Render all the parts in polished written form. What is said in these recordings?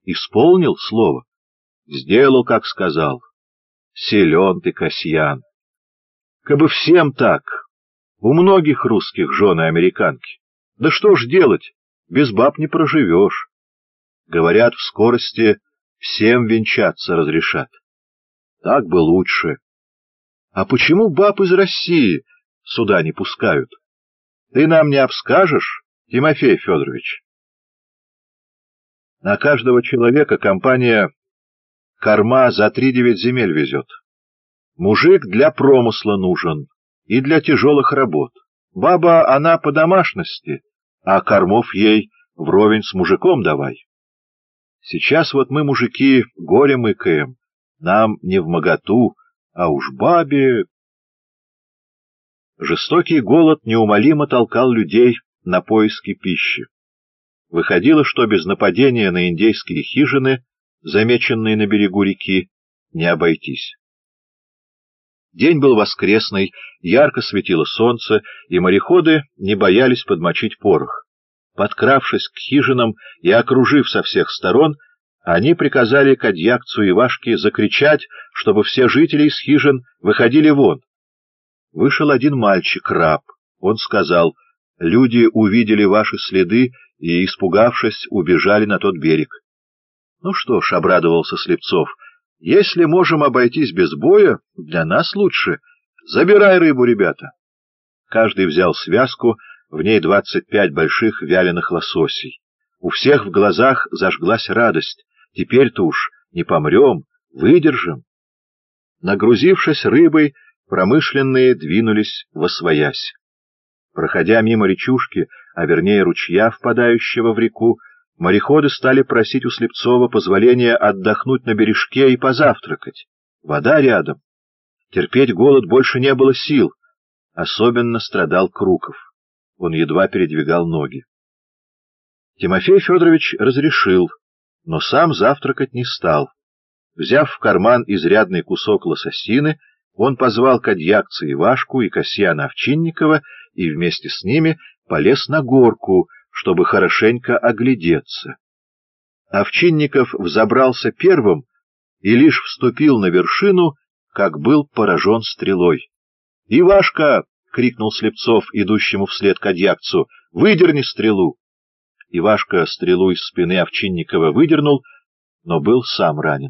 Исполнил слово? Сделал, как сказал. Силен ты, Касьян. Кабы всем так, у многих русских жены американки. Да что ж делать, без баб не проживешь. Говорят, в скорости всем венчаться разрешат. Так бы лучше. А почему баб из России сюда не пускают? Ты нам не обскажешь, Тимофей Федорович? На каждого человека компания корма за 3-9 земель везет. Мужик для промысла нужен и для тяжелых работ. Баба, она по домашности, а кормов ей вровень с мужиком давай. Сейчас вот мы, мужики, горе мыкаем, нам не вмоготу, а уж бабе... Жестокий голод неумолимо толкал людей на поиски пищи. Выходило, что без нападения на индейские хижины, замеченные на берегу реки, не обойтись. День был воскресный, ярко светило солнце, и мореходы не боялись подмочить порох. Подкравшись к хижинам и окружив со всех сторон, они приказали Кадьякцу и Ивашке закричать, чтобы все жители из хижин выходили вон. Вышел один мальчик, раб. Он сказал: «Люди увидели ваши следы и, испугавшись, убежали на тот берег». «Ну что ж», — обрадовался Слепцов, — «если можем обойтись без боя, для нас лучше. Забирай рыбу, ребята». Каждый взял связку, в ней 25 больших вяленых лососей. У всех в глазах зажглась радость. Теперь-то уж не помрем, выдержим. Нагрузившись рыбой, промышленные двинулись восвоясь. Проходя мимо речушки, а вернее ручья, впадающего в реку, мореходы стали просить у Слепцова позволения отдохнуть на бережке и позавтракать. Вода рядом. Терпеть голод больше не было сил. Особенно страдал Круков. Он едва передвигал ноги. Тимофей Федорович разрешил, но сам завтракать не стал. Взяв в карман изрядный кусок лососины, он позвал Кадьякца Ивашку и Касьяна Овчинникова и вместе с ними полез на горку, чтобы хорошенько оглядеться. Овчинников взобрался первым и лишь вступил на вершину, как был поражен стрелой. «Ивашка!» — крикнул Слепцов, идущему вслед Кадьякцу. «Выдерни стрелу!» Ивашка стрелу из спины Овчинникова выдернул, но был сам ранен.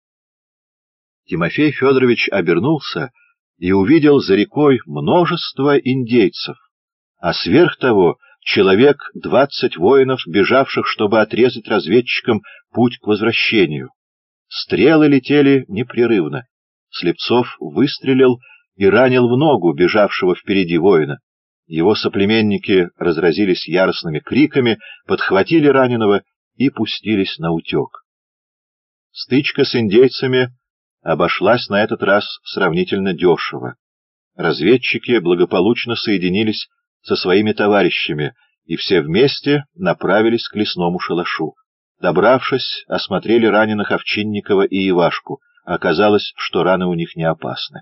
Тимофей Федорович обернулся и увидел за рекой множество индейцев, а сверх того человек 20 воинов, бежавших, чтобы отрезать разведчикам путь к возвращению. Стрелы летели непрерывно. Слепцов выстрелил и ранил в ногу бежавшего впереди воина. Его соплеменники разразились яростными криками, подхватили раненого и пустились наутек. Стычка с индейцами обошлась на этот раз сравнительно дешево. Разведчики благополучно соединились со своими товарищами, и все вместе направились к лесному шалашу. Добравшись, осмотрели раненых Овчинникова и Ивашку. Оказалось, что раны у них не опасны.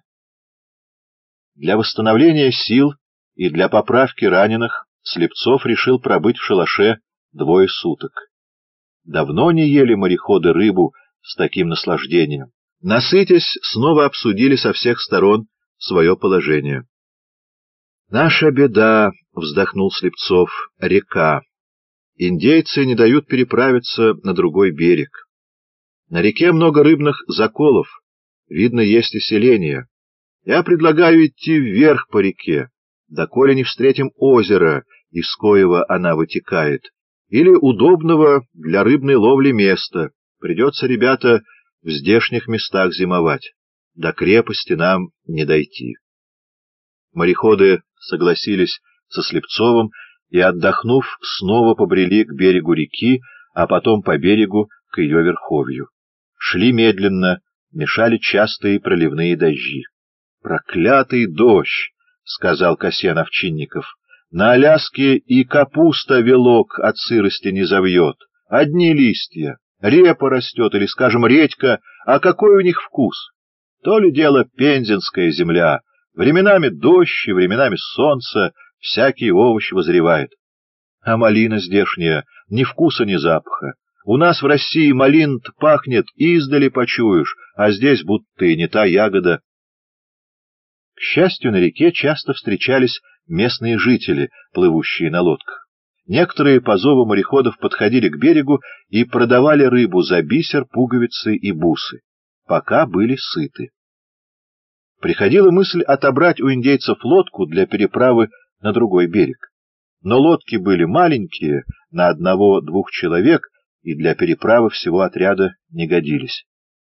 Для восстановления сил и для поправки раненых Слепцов решил пробыть в шалаше 2 суток. Давно не ели мореходы рыбу с таким наслаждением. Насытясь, снова обсудили со всех сторон свое положение. «Наша беда», — вздохнул Слепцов, — «река. Индейцы не дают переправиться на другой берег. На реке много рыбных заколов, видно, есть и селение. Я предлагаю идти вверх по реке, доколе не встретим озера, из коего она вытекает, или удобного для рыбной ловли места. Придется, ребята, в здешних местах зимовать. До крепости нам не дойти». Мореходы согласились со Слепцовым и, отдохнув, снова побрели к берегу реки, а потом по берегу к ее верховью. Шли медленно, мешали частые проливные дожди. «Проклятый дождь!» — сказал Касьян Овчинников. «На Аляске и капуста вилок от сырости не завьет. Одни листья. Репа растет или, скажем, редька, а какой у них вкус? То ли дело пензенская земля. Временами дождь и временами солнце, всякий овощ возревает. А малина здешняя ни вкуса, ни запаха. У нас в России малин-то пахнет, издали почуешь, а здесь будто и не та ягода. К счастью, на реке часто встречались местные жители, плывущие на лодках. Некоторые по зову мореходов подходили к берегу и продавали рыбу за бисер, пуговицы и бусы, пока были сыты. Приходила мысль отобрать у индейцев лодку для переправы на другой берег. Но лодки были маленькие, на 1-2 человек, и для переправы всего отряда не годились.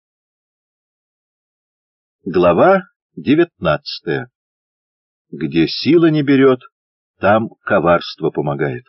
Глава 19. Где сила не берет, там коварство помогает.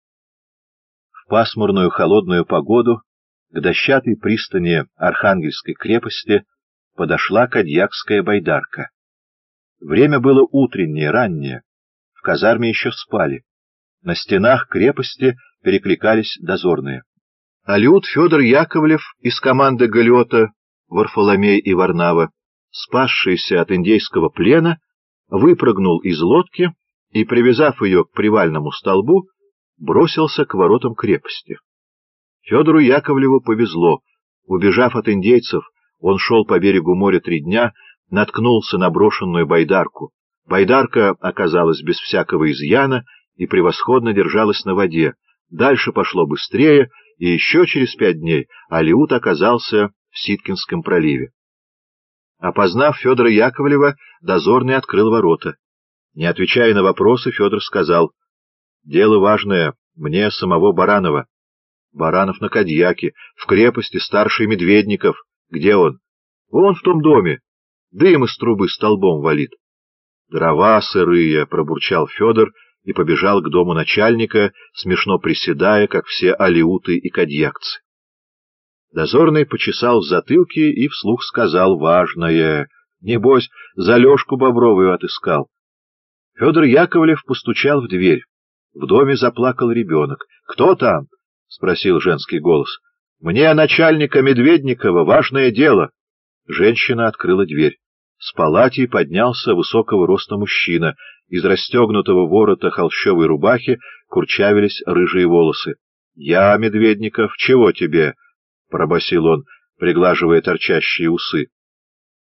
В пасмурную холодную погоду к дощатой пристани Архангельской крепости подошла кадьякская байдарка. Время было утреннее, раннее. В казарме еще спали. На стенах крепости перекликались дозорные. Алеут Федор Яковлев из команды галета Варфоломей и Варнава, спасшийся от индейского плена, выпрыгнул из лодки и, привязав ее к привальному столбу, бросился к воротам крепости. Федору Яковлеву повезло. Убежав от индейцев, он шел по берегу моря 3 дня, наткнулся на брошенную байдарку. Байдарка оказалась без всякого изъяна и превосходно держалась на воде. Дальше пошло быстрее, и еще через 5 дней Алеут оказался в Ситкинском проливе. Опознав Федора Яковлева, дозорный открыл ворота. Не отвечая на вопросы, Федор сказал: «Дело важное, мне самого Баранова». «Баранов на Кадьяке, в крепости старший Медведников. Где он?» «Он в том доме. Дым из трубы столбом валит». «Дрова сырые», — пробурчал Федор и побежал к дому начальника, смешно приседая, как все алеуты и кадьякцы. Дозорный почесал в затылке и вслух сказал важное: «Небось, за Лёшку Бобровую отыскал». Федор Яковлев постучал в дверь. В доме заплакал ребенок. «Кто там?» — спросил женский голос. «Мне, начальника Медведникова, важное дело». Женщина открыла дверь. С палати поднялся высокого роста мужчина. Из расстегнутого ворота холщовой рубахи курчавились рыжие волосы. «Я, Медведников, чего тебе?» — пробасил он, приглаживая торчащие усы.